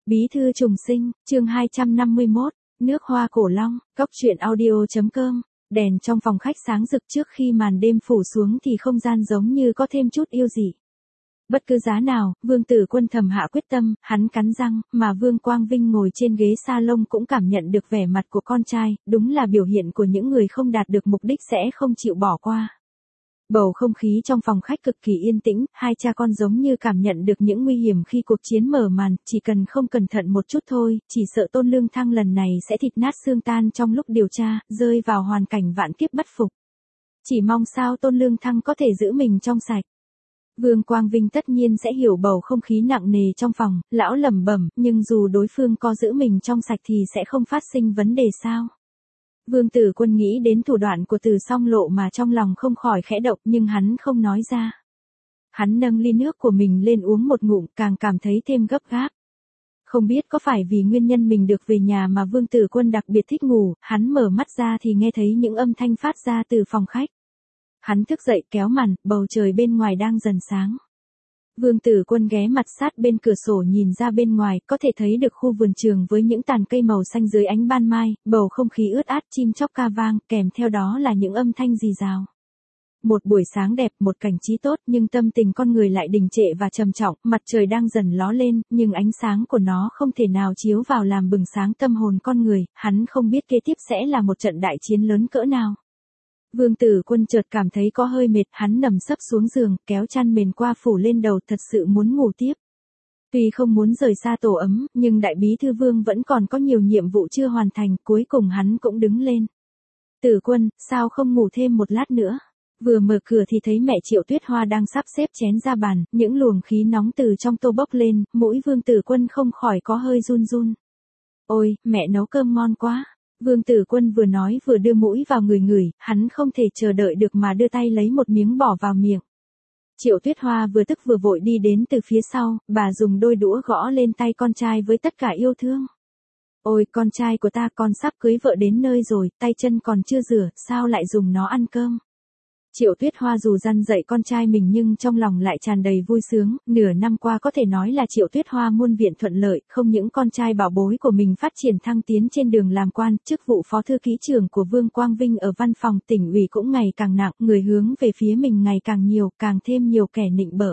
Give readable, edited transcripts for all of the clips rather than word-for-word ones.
Bí thư trùng sinh, chương 251, nước hoa cổ long, cóc truyện audio.com. Đèn trong phòng khách sáng rực trước khi màn đêm phủ xuống thì không gian giống như có thêm chút yêu dị. Bất cứ giá nào, Vương Tử Quân thầm hạ quyết tâm, hắn cắn răng, mà Vương Quang Vinh ngồi trên ghế salon cũng cảm nhận được vẻ mặt của con trai, đúng là biểu hiện của những người không đạt được mục đích sẽ không chịu bỏ qua. Bầu không khí trong phòng khách cực kỳ yên tĩnh, hai cha con giống như cảm nhận được những nguy hiểm khi cuộc chiến mở màn, chỉ cần không cẩn thận một chút thôi, chỉ sợ Tôn Lương Thăng lần này sẽ thịt nát xương tan trong lúc điều tra, rơi vào hoàn cảnh vạn kiếp bất phục. Chỉ mong sao Tôn Lương Thăng có thể giữ mình trong sạch. Vương Quang Vinh tất nhiên sẽ hiểu bầu không khí nặng nề trong phòng, lão lẩm bẩm, nhưng dù đối phương có giữ mình trong sạch thì sẽ không phát sinh vấn đề sao. Vương Tử Quân nghĩ đến thủ đoạn của Từ Song Lộ mà trong lòng không khỏi khẽ động nhưng hắn không nói ra. Hắn nâng ly nước của mình lên uống một ngụm càng cảm thấy thêm gấp gáp. Không biết có phải vì nguyên nhân mình được về nhà mà Vương Tử Quân đặc biệt thích ngủ, hắn mở mắt ra thì nghe thấy những âm thanh phát ra từ phòng khách. Hắn thức dậy kéo màn, bầu trời bên ngoài đang dần sáng. Vương Tử Quân ghé mặt sát bên cửa sổ nhìn ra bên ngoài, có thể thấy được khu vườn trường với những tàn cây màu xanh dưới ánh ban mai, bầu không khí ướt át, chim chóc ca vang, kèm theo đó là những âm thanh rì rào. Một buổi sáng đẹp, một cảnh trí tốt, nhưng tâm tình con người lại đình trệ và trầm trọng, mặt trời đang dần ló lên, nhưng ánh sáng của nó không thể nào chiếu vào làm bừng sáng tâm hồn con người, hắn không biết kế tiếp sẽ là một trận đại chiến lớn cỡ nào. Vương Tử Quân chợt cảm thấy có hơi mệt, hắn nằm sấp xuống giường, kéo chăn mền qua phủ lên đầu, thật sự muốn ngủ tiếp. Tuy không muốn rời xa tổ ấm, nhưng đại bí thư Vương vẫn còn có nhiều nhiệm vụ chưa hoàn thành, cuối cùng hắn cũng đứng lên. Tử Quân, sao không ngủ thêm một lát nữa? Vừa mở cửa thì thấy mẹ Triệu Tuyết Hoa đang sắp xếp chén ra bàn, những luồng khí nóng từ trong tô bốc lên, mũi Vương Tử Quân không khỏi có hơi run run. Ôi, mẹ nấu cơm ngon quá. Vương Tử Quân vừa nói vừa đưa mũi vào ngửi, hắn không thể chờ đợi được mà đưa tay lấy một miếng bỏ vào miệng. Triệu Tuyết Hoa vừa tức vừa vội đi đến từ phía sau, bà dùng đôi đũa gõ lên tay con trai với tất cả yêu thương. Ôi con trai của ta, con sắp cưới vợ đến nơi rồi, tay chân còn chưa rửa, sao lại dùng nó ăn cơm? Triệu Tuyết Hoa dù răn dạy con trai mình nhưng trong lòng lại tràn đầy vui sướng, nửa năm qua có thể nói là Triệu Tuyết Hoa muôn viện thuận lợi, không những con trai bảo bối của mình phát triển thăng tiến trên đường làm quan, chức vụ phó thư ký trưởng của Vương Quang Vinh ở văn phòng tỉnh ủy cũng ngày càng nặng, người hướng về phía mình ngày càng nhiều, càng thêm nhiều kẻ nịnh bợ.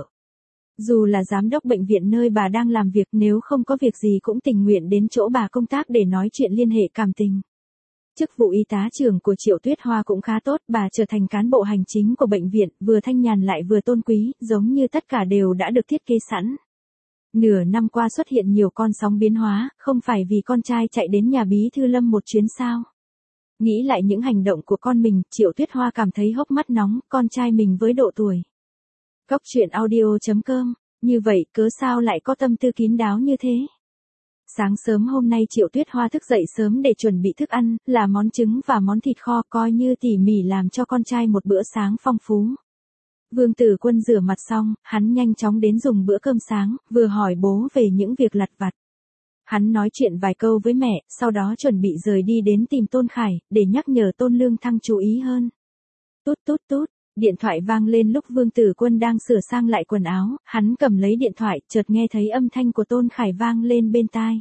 Dù là giám đốc bệnh viện nơi bà đang làm việc, nếu không có việc gì cũng tình nguyện đến chỗ bà công tác để nói chuyện liên hệ cảm tình. Chức vụ y tá trưởng của Triệu Tuyết Hoa cũng khá tốt, bà trở thành cán bộ hành chính của bệnh viện, vừa thanh nhàn lại vừa tôn quý, giống như tất cả đều đã được thiết kế sẵn. Nửa năm qua xuất hiện nhiều con sóng biến hóa, không phải vì con trai chạy đến nhà bí thư Lâm một chuyến sao. Nghĩ lại những hành động của con mình, Triệu Tuyết Hoa cảm thấy hốc mắt nóng, con trai mình với độ tuổi. Cóc truyện audio.com, như vậy cớ sao lại có tâm tư kín đáo như thế? Sáng sớm hôm nay Triệu Tuyết Hoa thức dậy sớm để chuẩn bị thức ăn, là món trứng và món thịt kho, coi như tỉ mỉ làm cho con trai một bữa sáng phong phú. Vương Tử Quân rửa mặt xong, hắn nhanh chóng đến dùng bữa cơm sáng, vừa hỏi bố về những việc lặt vặt. Hắn nói chuyện vài câu với mẹ, sau đó chuẩn bị rời đi đến tìm Tôn Khải, để nhắc nhở Tôn Lương Thăng chú ý hơn. Tút tút tút. Điện thoại vang lên lúc Vương Tử Quân đang sửa sang lại quần áo, hắn cầm lấy điện thoại, chợt nghe thấy âm thanh của Tôn Khải vang lên bên tai.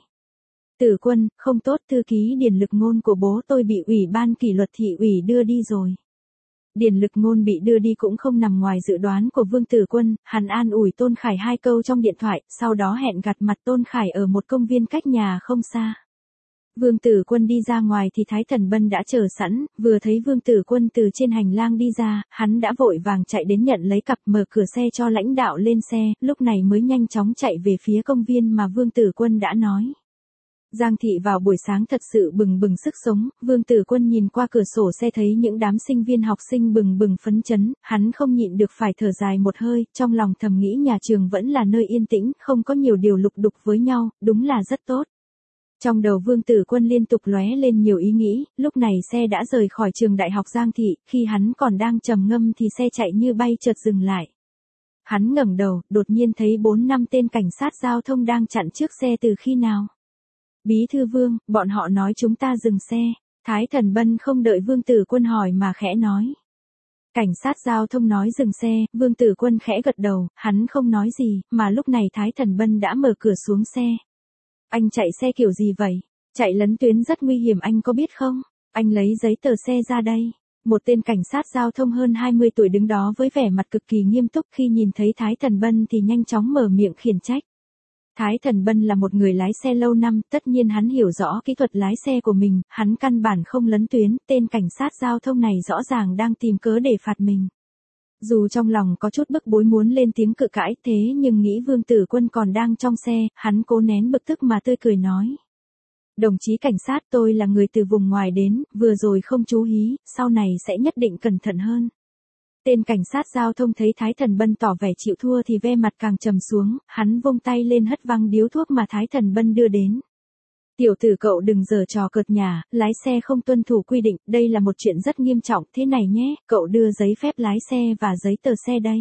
Tử Quân, không tốt, thư ký Điền Lực Ngôn của bố tôi bị ủy ban kỷ luật thị ủy đưa đi rồi. Điền Lực Ngôn bị đưa đi cũng không nằm ngoài dự đoán của Vương Tử Quân, hắn an ủi Tôn Khải hai câu trong điện thoại, sau đó hẹn gặp mặt Tôn Khải ở một công viên cách nhà không xa. Vương Tử Quân đi ra ngoài thì Thái Thần Bân đã chờ sẵn, vừa thấy Vương Tử Quân từ trên hành lang đi ra, hắn đã vội vàng chạy đến nhận lấy cặp, mở cửa xe cho lãnh đạo lên xe, lúc này mới nhanh chóng chạy về phía công viên mà Vương Tử Quân đã nói. Giang thị vào buổi sáng thật sự bừng bừng sức sống, Vương Tử Quân nhìn qua cửa sổ xe thấy những đám sinh viên học sinh bừng bừng phấn chấn, hắn không nhịn được phải thở dài một hơi, trong lòng thầm nghĩ nhà trường vẫn là nơi yên tĩnh, không có nhiều điều lục đục với nhau, đúng là rất tốt. Trong đầu Vương Tử Quân liên tục lóe lên nhiều ý nghĩ, lúc này xe đã rời khỏi trường đại học Giang thị, khi hắn còn đang trầm ngâm thì xe chạy như bay chợt dừng lại. Hắn ngẩng đầu, đột nhiên thấy 4-5 tên cảnh sát giao thông đang chặn trước xe từ khi nào. Bí thư Vương, bọn họ nói chúng ta dừng xe. Thái Thần Bân không đợi Vương Tử Quân hỏi mà khẽ nói. Cảnh sát giao thông nói dừng xe, Vương Tử Quân khẽ gật đầu, hắn không nói gì, mà lúc này Thái Thần Bân đã mở cửa xuống xe. Anh chạy xe kiểu gì vậy? Chạy lấn tuyến rất nguy hiểm anh có biết không? Anh lấy giấy tờ xe ra đây. Một tên cảnh sát giao thông hơn 20 tuổi đứng đó với vẻ mặt cực kỳ nghiêm túc, khi nhìn thấy Thái Thần Bân thì nhanh chóng mở miệng khiển trách. Thái Thần Bân là một người lái xe lâu năm, tất nhiên hắn hiểu rõ kỹ thuật lái xe của mình, hắn căn bản không lấn tuyến, tên cảnh sát giao thông này rõ ràng đang tìm cớ để phạt mình. Dù trong lòng có chút bức bối muốn lên tiếng cự cãi, thế nhưng nghĩ Vương Tử Quân còn đang trong xe, hắn cố nén bực tức mà tươi cười nói. Đồng chí cảnh sát, tôi là người từ vùng ngoài đến, vừa rồi không chú ý, sau này sẽ nhất định cẩn thận hơn. Tên cảnh sát giao thông thấy Thái Thần Bân tỏ vẻ chịu thua thì ve mặt càng trầm xuống, hắn vung tay lên hất văng điếu thuốc mà Thái Thần Bân đưa đến. Tiểu tử cậu đừng giở trò cợt nhả, lái xe không tuân thủ quy định, đây là một chuyện rất nghiêm trọng, thế này nhé, cậu đưa giấy phép lái xe và giấy tờ xe đây.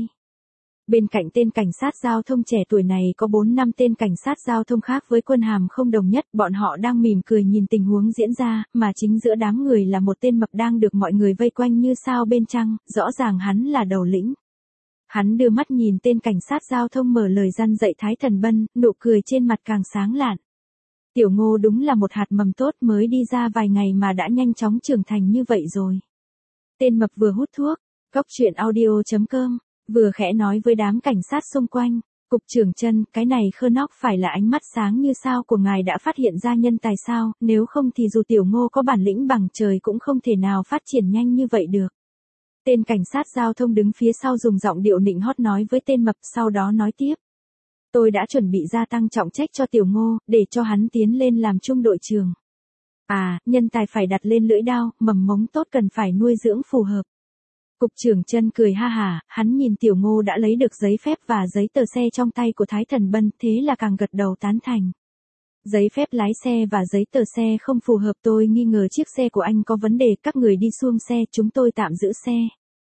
Bên cạnh tên cảnh sát giao thông trẻ tuổi này có 4-5 tên cảnh sát giao thông khác với quân hàm không đồng nhất, bọn họ đang mỉm cười nhìn tình huống diễn ra, mà chính giữa đám người là một tên mập đang được mọi người vây quanh như sao bên trăng, rõ ràng hắn là đầu lĩnh. Hắn đưa mắt nhìn tên cảnh sát giao thông mở lời răn dạy Thái Thần Bân, nụ cười trên mặt càng sáng lạn. Tiểu Ngô đúng là một hạt mầm tốt, mới đi ra vài ngày mà đã nhanh chóng trưởng thành như vậy rồi. Tên mập vừa hút thuốc, Cóc Truyện Audio.com, vừa khẽ nói với đám cảnh sát xung quanh. Cục trưởng Trân, cái này khơ nóc phải là ánh mắt sáng như sao của ngài đã phát hiện ra nhân tài sao, nếu không thì dù Tiểu Ngô có bản lĩnh bằng trời cũng không thể nào phát triển nhanh như vậy được. Tên cảnh sát giao thông đứng phía sau dùng giọng điệu nịnh hót nói với tên mập, sau đó nói tiếp. Tôi đã chuẩn bị gia tăng trọng trách cho Tiểu Ngô, để cho hắn tiến lên làm trung đội trưởng. À, nhân tài phải đặt lên lưỡi đao, mầm mống tốt cần phải nuôi dưỡng phù hợp. Cục trưởng Trân cười ha hả, hắn nhìn Tiểu Ngô đã lấy được giấy phép và giấy tờ xe trong tay của Thái Thần Bân, thế là càng gật đầu tán thành. Giấy phép lái xe và giấy tờ xe không phù hợp, tôi nghi ngờ chiếc xe của anh có vấn đề, các người đi xuống xe, chúng tôi tạm giữ xe.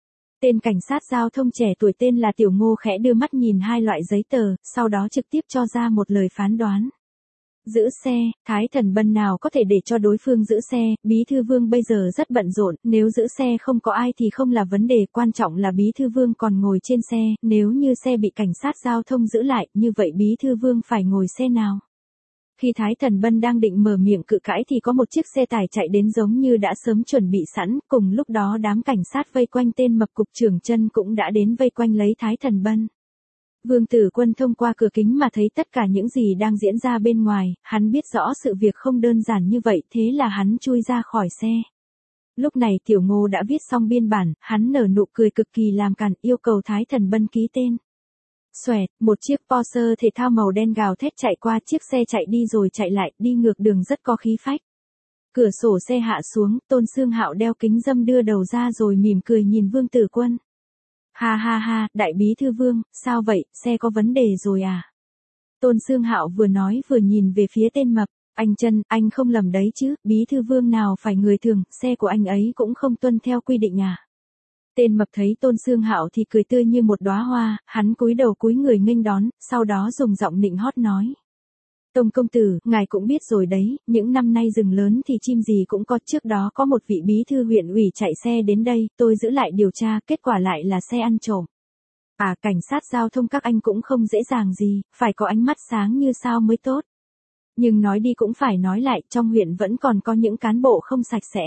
Tên cảnh sát giao thông trẻ tuổi tên là Tiểu Ngô khẽ đưa mắt nhìn hai loại giấy tờ, sau đó trực tiếp cho ra một lời phán đoán. Giữ xe, Thái Thần Bân nào có thể để cho đối phương giữ xe, Bí Thư Vương bây giờ rất bận rộn, nếu giữ xe không có ai thì không là vấn đề, quan trọng là Bí Thư Vương còn ngồi trên xe, nếu như xe bị cảnh sát giao thông giữ lại, như vậy Bí Thư Vương phải ngồi xe nào? Khi Thái Thần Bân đang định mở miệng cự cãi thì có một chiếc xe tải chạy đến giống như đã sớm chuẩn bị sẵn, cùng lúc đó đám cảnh sát vây quanh tên mập cục trưởng Trân cũng đã đến vây quanh lấy Thái Thần Bân. Vương Tử Quân thông qua cửa kính mà thấy tất cả những gì đang diễn ra bên ngoài, hắn biết rõ sự việc không đơn giản như vậy, thế là hắn chui ra khỏi xe. Lúc này Tiểu Ngô đã viết xong biên bản, hắn nở nụ cười cực kỳ làm cản, yêu cầu Thái Thần Bân ký tên. Xoẹt, một chiếc Porsche thể thao màu đen gào thét chạy qua, chiếc xe chạy đi rồi chạy lại, đi ngược đường rất có khí phách. Cửa sổ xe hạ xuống, Tôn Xương Hạo đeo kính râm đưa đầu ra rồi mỉm cười nhìn Vương Tử Quân. Ha ha ha, Đại Bí Thư Vương, sao vậy, xe có vấn đề rồi à? Tôn Xương Hạo vừa nói vừa nhìn về phía tên mập. Anh Trân, anh không lầm đấy chứ, Bí Thư Vương nào phải người thường, xe của anh ấy cũng không tuân theo quy định à? Tên mập thấy Tôn Xương Hạo thì cười tươi như một đóa hoa, hắn cúi đầu cúi người nghênh đón, sau đó dùng giọng nịnh hót nói. Tông công tử, ngài cũng biết rồi đấy, những năm nay rừng lớn thì chim gì cũng có, trước đó có một vị bí thư huyện ủy chạy xe đến đây, tôi giữ lại điều tra, kết quả lại là xe ăn trộm. À, cảnh sát giao thông các anh cũng không dễ dàng gì, phải có ánh mắt sáng như sao mới tốt. Nhưng nói đi cũng phải nói lại, trong huyện vẫn còn có những cán bộ không sạch sẽ.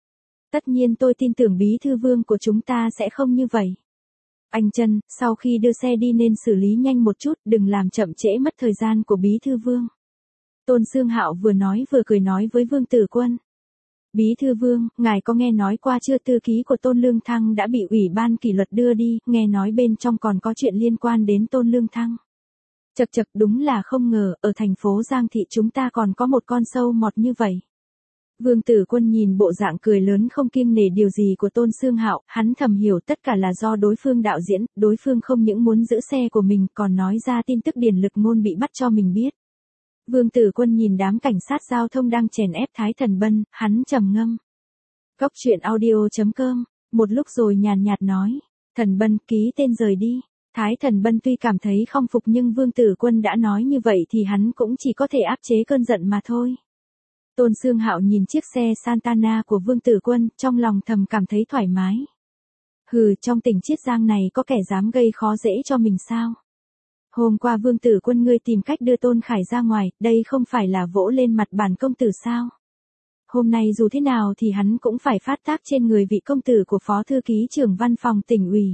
Tất nhiên tôi tin tưởng Bí Thư Vương của chúng ta sẽ không như vậy. Anh Trân, sau khi đưa xe đi nên xử lý nhanh một chút, đừng làm chậm trễ mất thời gian của Bí Thư Vương. Tôn Xương Hạo vừa nói vừa cười nói với Vương Tử Quân. Bí Thư Vương, ngài có nghe nói qua chưa, thư ký của Tôn Lương Thăng đã bị ủy ban kỷ luật đưa đi, nghe nói bên trong còn có chuyện liên quan đến Tôn Lương Thăng. Chậc chậc, đúng là không ngờ, ở thành phố Giang Thị chúng ta còn có một con sâu mọt như vậy. Vương Tử Quân nhìn bộ dạng cười lớn không kiêng nể điều gì của Tôn Xương Hạo, hắn thầm hiểu tất cả là do đối phương đạo diễn, đối phương không những muốn giữ xe của mình còn nói ra tin tức Điền Lực Ngôn bị bắt cho mình biết. Vương Tử Quân nhìn đám cảnh sát giao thông đang chèn ép Thái Thần Bân, hắn trầm ngâm. Cóc Truyện Audio.com, một lúc rồi nhàn nhạt nói, Thần Bân ký tên rời đi. Thái Thần Bân tuy cảm thấy không phục nhưng Vương Tử Quân đã nói như vậy thì hắn cũng chỉ có thể áp chế cơn giận mà thôi. Tôn Xương Hạo nhìn chiếc xe Santana của Vương Tử Quân, trong lòng thầm cảm thấy thoải mái. Hừ, trong tỉnh Chiết Giang này có kẻ dám gây khó dễ cho mình sao? Hôm qua Vương Tử Quân ngươi tìm cách đưa Tôn Khải ra ngoài, đây không phải là vỗ lên mặt bản công tử sao? Hôm nay dù thế nào thì hắn cũng phải phát tác trên người vị công tử của Phó Thư ký trưởng văn phòng tỉnh ủy.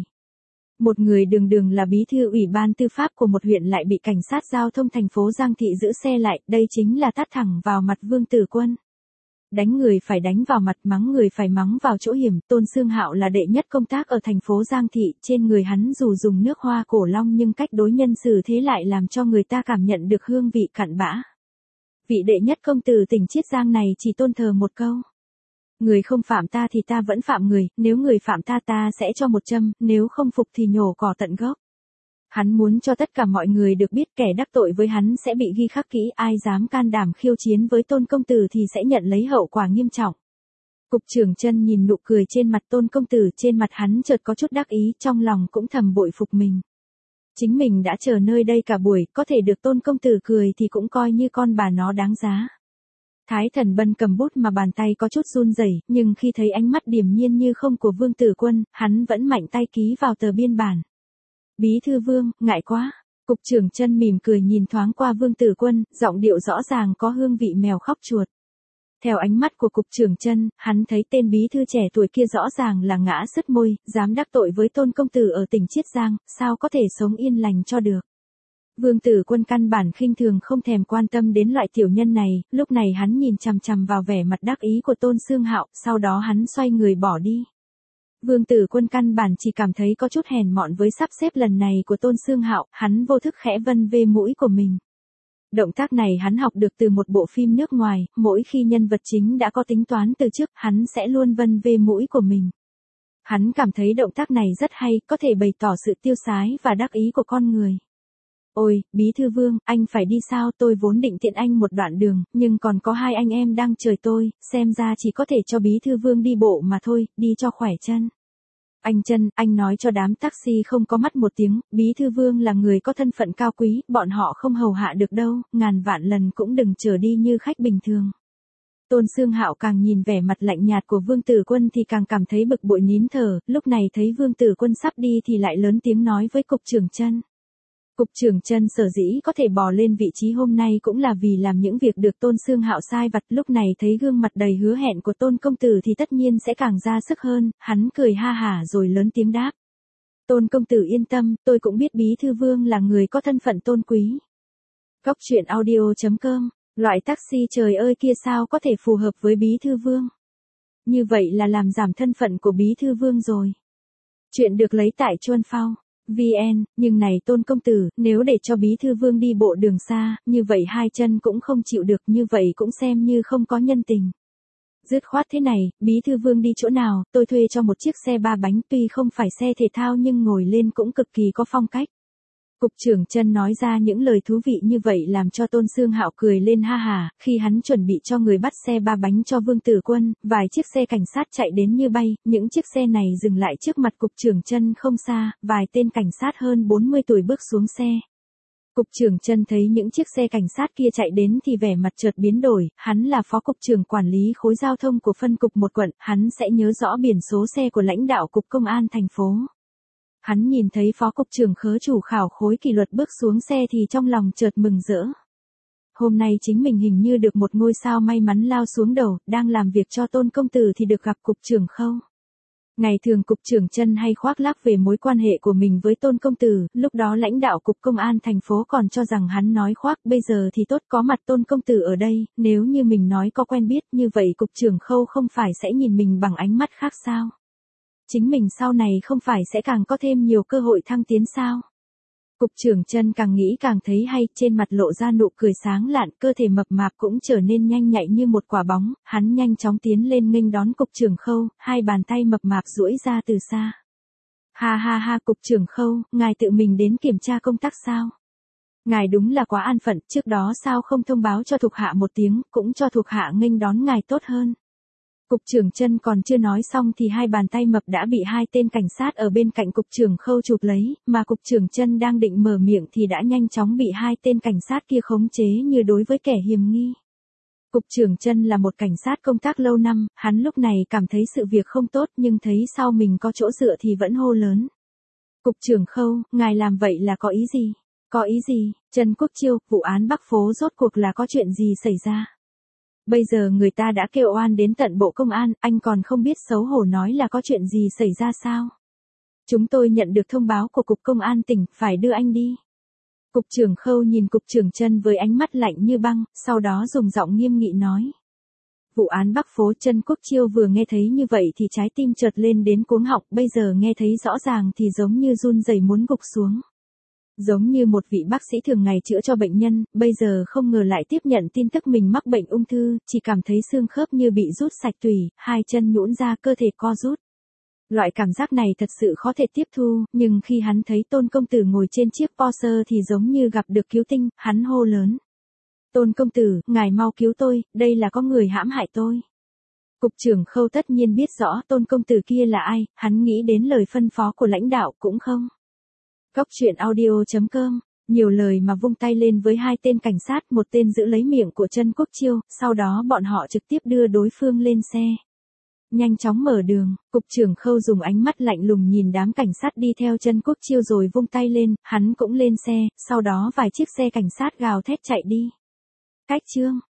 Một người đường đường là bí thư ủy ban tư pháp của một huyện lại bị cảnh sát giao thông thành phố Giang Thị giữ xe lại, đây chính là tát thẳng vào mặt Vương Tử Quân. Đánh người phải đánh vào mặt, mắng người phải mắng vào chỗ hiểm. Tôn Xương Hạo là đệ nhất công tác ở thành phố Giang Thị, trên người hắn dù dùng nước hoa cổ long nhưng cách đối nhân xử thế lại làm cho người ta cảm nhận được hương vị cặn bã. Vị đệ nhất công tử tỉnh Chiết Giang này chỉ tôn thờ một câu. Người không phạm ta thì ta vẫn phạm người, nếu người phạm ta ta sẽ cho một châm, nếu không phục thì nhổ cỏ tận gốc. Hắn muốn cho tất cả mọi người được biết kẻ đắc tội với hắn sẽ bị ghi khắc kỹ, ai dám can đảm khiêu chiến với Tôn công tử thì sẽ nhận lấy hậu quả nghiêm trọng. Cục trưởng Chân nhìn nụ cười trên mặt Tôn công tử, trên mặt hắn chợt có chút đắc ý, trong lòng cũng thầm bội phục mình. Chính mình đã chờ nơi đây cả buổi, có thể được Tôn công tử cười thì cũng coi như con bà nó đáng giá. Thái Thần Bân cầm bút mà bàn tay có chút run rẩy, nhưng khi thấy ánh mắt điềm nhiên như không của Vương Tử Quân, hắn vẫn mạnh tay ký vào tờ biên bản. Bí thư Vương, ngại quá. Cục trưởng Chân mỉm cười nhìn thoáng qua Vương Tử Quân, giọng điệu rõ ràng có hương vị mèo khóc chuột. Theo ánh mắt của cục trưởng Chân, hắn thấy tên bí thư trẻ tuổi kia rõ ràng là ngã sứt môi, dám đắc tội với Tôn công tử ở tỉnh Chiết Giang, sao có thể sống yên lành cho được. Vương Tử Quân căn bản khinh thường không thèm quan tâm đến loại tiểu nhân này, lúc này hắn nhìn chằm chằm vào vẻ mặt đắc ý của Tôn Xương Hạo, sau đó hắn xoay người bỏ đi. Vương Tử Quân căn bản chỉ cảm thấy có chút hèn mọn với sắp xếp lần này của Tôn Xương Hạo, hắn vô thức khẽ vân về mũi của mình. Động tác này hắn học được từ một bộ phim nước ngoài, mỗi khi nhân vật chính đã có tính toán từ trước, hắn sẽ luôn vân về mũi của mình. Hắn cảm thấy động tác này rất hay, có thể bày tỏ sự tiêu sái và đắc ý của con người. Ôi, Bí thư Vương, anh phải đi sao? Tôi vốn định tiện anh một đoạn đường, nhưng còn có hai anh em đang chờ tôi, xem ra chỉ có thể cho Bí thư Vương đi bộ mà thôi, đi cho khỏe chân. Anh Chân, anh nói cho đám taxi không có mắt một tiếng, Bí thư Vương là người có thân phận cao quý, bọn họ không hầu hạ được đâu, ngàn vạn lần cũng đừng trở đi như khách bình thường. Tôn Xương Hạo càng nhìn vẻ mặt lạnh nhạt của Vương Tử Quân thì càng cảm thấy bực bội nín thở, lúc này thấy Vương Tử Quân sắp đi thì lại lớn tiếng nói với cục trưởng Chân. Cục trưởng Chân sở dĩ có thể bò lên vị trí hôm nay cũng là vì làm những việc được Tôn Xương Hạo sai vặt, lúc này thấy gương mặt đầy hứa hẹn của Tôn công tử thì tất nhiên sẽ càng ra sức hơn, hắn cười ha hả rồi lớn tiếng đáp. Tôn công tử yên tâm, tôi cũng biết Bí thư Vương là người có thân phận tôn quý. Góc truyện audio.com, loại taxi trời ơi kia sao có thể phù hợp với Bí thư Vương. Như vậy là làm giảm thân phận của Bí thư Vương rồi. Chuyện được lấy tại Chuan Phao. VN, nhưng này Tôn công tử, nếu để cho Bí thư Vương đi bộ đường xa, như vậy hai chân cũng không chịu được, như vậy cũng xem như không có nhân tình. Dứt khoát thế này, Bí thư Vương đi chỗ nào, tôi thuê cho một chiếc xe 3 bánh, tuy không phải xe thể thao nhưng ngồi lên cũng cực kỳ có phong cách. Cục trưởng Chân nói ra những lời thú vị như vậy làm cho Tôn Xương Hạo cười lên ha hà, khi hắn chuẩn bị cho người bắt xe 3 bánh cho Vương Tử Quân, vài chiếc xe cảnh sát chạy đến như bay, những chiếc xe này dừng lại trước mặt cục trưởng Chân không xa, vài tên cảnh sát hơn 40 tuổi bước xuống xe. Cục trưởng Chân thấy những chiếc xe cảnh sát kia chạy đến thì vẻ mặt chợt biến đổi, hắn là phó cục trưởng quản lý khối giao thông của phân cục một quận, hắn sẽ nhớ rõ biển số xe của lãnh đạo cục công an thành phố. Hắn nhìn thấy phó cục trưởng khớ chủ khảo khối kỷ luật bước xuống xe thì trong lòng chợt mừng rỡ. Hôm nay chính mình hình như được một ngôi sao may mắn lao xuống đầu, đang làm việc cho Tôn công tử thì được gặp cục trưởng Khâu. Ngày thường cục trưởng Chân hay khoác lác về mối quan hệ của mình với Tôn công tử, lúc đó lãnh đạo cục công an thành phố còn cho rằng hắn nói khoác, bây giờ thì tốt có mặt Tôn công tử ở đây, nếu như mình nói có quen biết như vậy cục trưởng Khâu không phải sẽ nhìn mình bằng ánh mắt khác sao? Chính mình sau này không phải sẽ càng có thêm nhiều cơ hội thăng tiến sao? Cục trưởng Chân càng nghĩ càng thấy hay, trên mặt lộ ra nụ cười sáng lạn, cơ thể mập mạp cũng trở nên nhanh nhạy như một quả bóng, hắn nhanh chóng tiến lên nghênh đón cục trưởng Khâu, hai bàn tay mập mạp duỗi ra từ xa. Ha ha ha, cục trưởng Khâu, ngài tự mình đến kiểm tra công tác sao? Ngài đúng là quá an phận, trước đó sao không thông báo cho thuộc hạ một tiếng, cũng cho thuộc hạ nghênh đón ngài tốt hơn. Cục trưởng Chân còn chưa nói xong thì hai bàn tay mập đã bị hai tên cảnh sát ở bên cạnh cục trưởng Khâu chụp lấy, mà cục trưởng Chân đang định mở miệng thì đã nhanh chóng bị hai tên cảnh sát kia khống chế như đối với kẻ hiềm nghi. Cục trưởng Chân là một cảnh sát công tác lâu năm, hắn lúc này cảm thấy sự việc không tốt nhưng thấy sau mình có chỗ dựa thì vẫn hô lớn. Cục trưởng Khâu, ngài làm vậy là có ý gì? Có ý gì, Trần Quốc Chiêu, vụ án Bắc Phố rốt cuộc là có chuyện gì xảy ra? Bây giờ người ta đã kêu oan đến tận Bộ Công an, anh còn không biết xấu hổ nói là có chuyện gì xảy ra sao? Chúng tôi nhận được thông báo của Cục Công an tỉnh, phải đưa anh đi. Cục trưởng Khâu nhìn Cục trưởng Trân với ánh mắt lạnh như băng, sau đó dùng giọng nghiêm nghị nói. Vụ án Bắc Phố, Trần Quốc Chiêu vừa nghe thấy như vậy thì trái tim chợt lên đến cuống họng, bây giờ nghe thấy rõ ràng thì giống như run rẩy muốn gục xuống. Giống như một vị bác sĩ thường ngày chữa cho bệnh nhân, bây giờ không ngờ lại tiếp nhận tin tức mình mắc bệnh ung thư, chỉ cảm thấy xương khớp như bị rút sạch tủy, hai chân nhũn ra, cơ thể co rút. Loại cảm giác này thật sự khó thể tiếp thu, nhưng khi hắn thấy Tôn công tử ngồi trên chiếc Porsche thì giống như gặp được cứu tinh, hắn hô lớn. Tôn công tử, ngài mau cứu tôi, đây là có người hãm hại tôi. Cục trưởng Khâu tất nhiên biết rõ Tôn công tử kia là ai, hắn nghĩ đến lời phân phó của lãnh đạo cũng không. Cóc truyện audio.com, nhiều lời mà vung tay lên với hai tên cảnh sát, một tên giữ lấy miệng của Trần Quốc Chiêu, sau đó bọn họ trực tiếp đưa đối phương lên xe. Nhanh chóng mở đường, Cục trưởng Khâu dùng ánh mắt lạnh lùng nhìn đám cảnh sát đi theo Trần Quốc Chiêu rồi vung tay lên, hắn cũng lên xe, sau đó vài chiếc xe cảnh sát gào thét chạy đi. Cách chương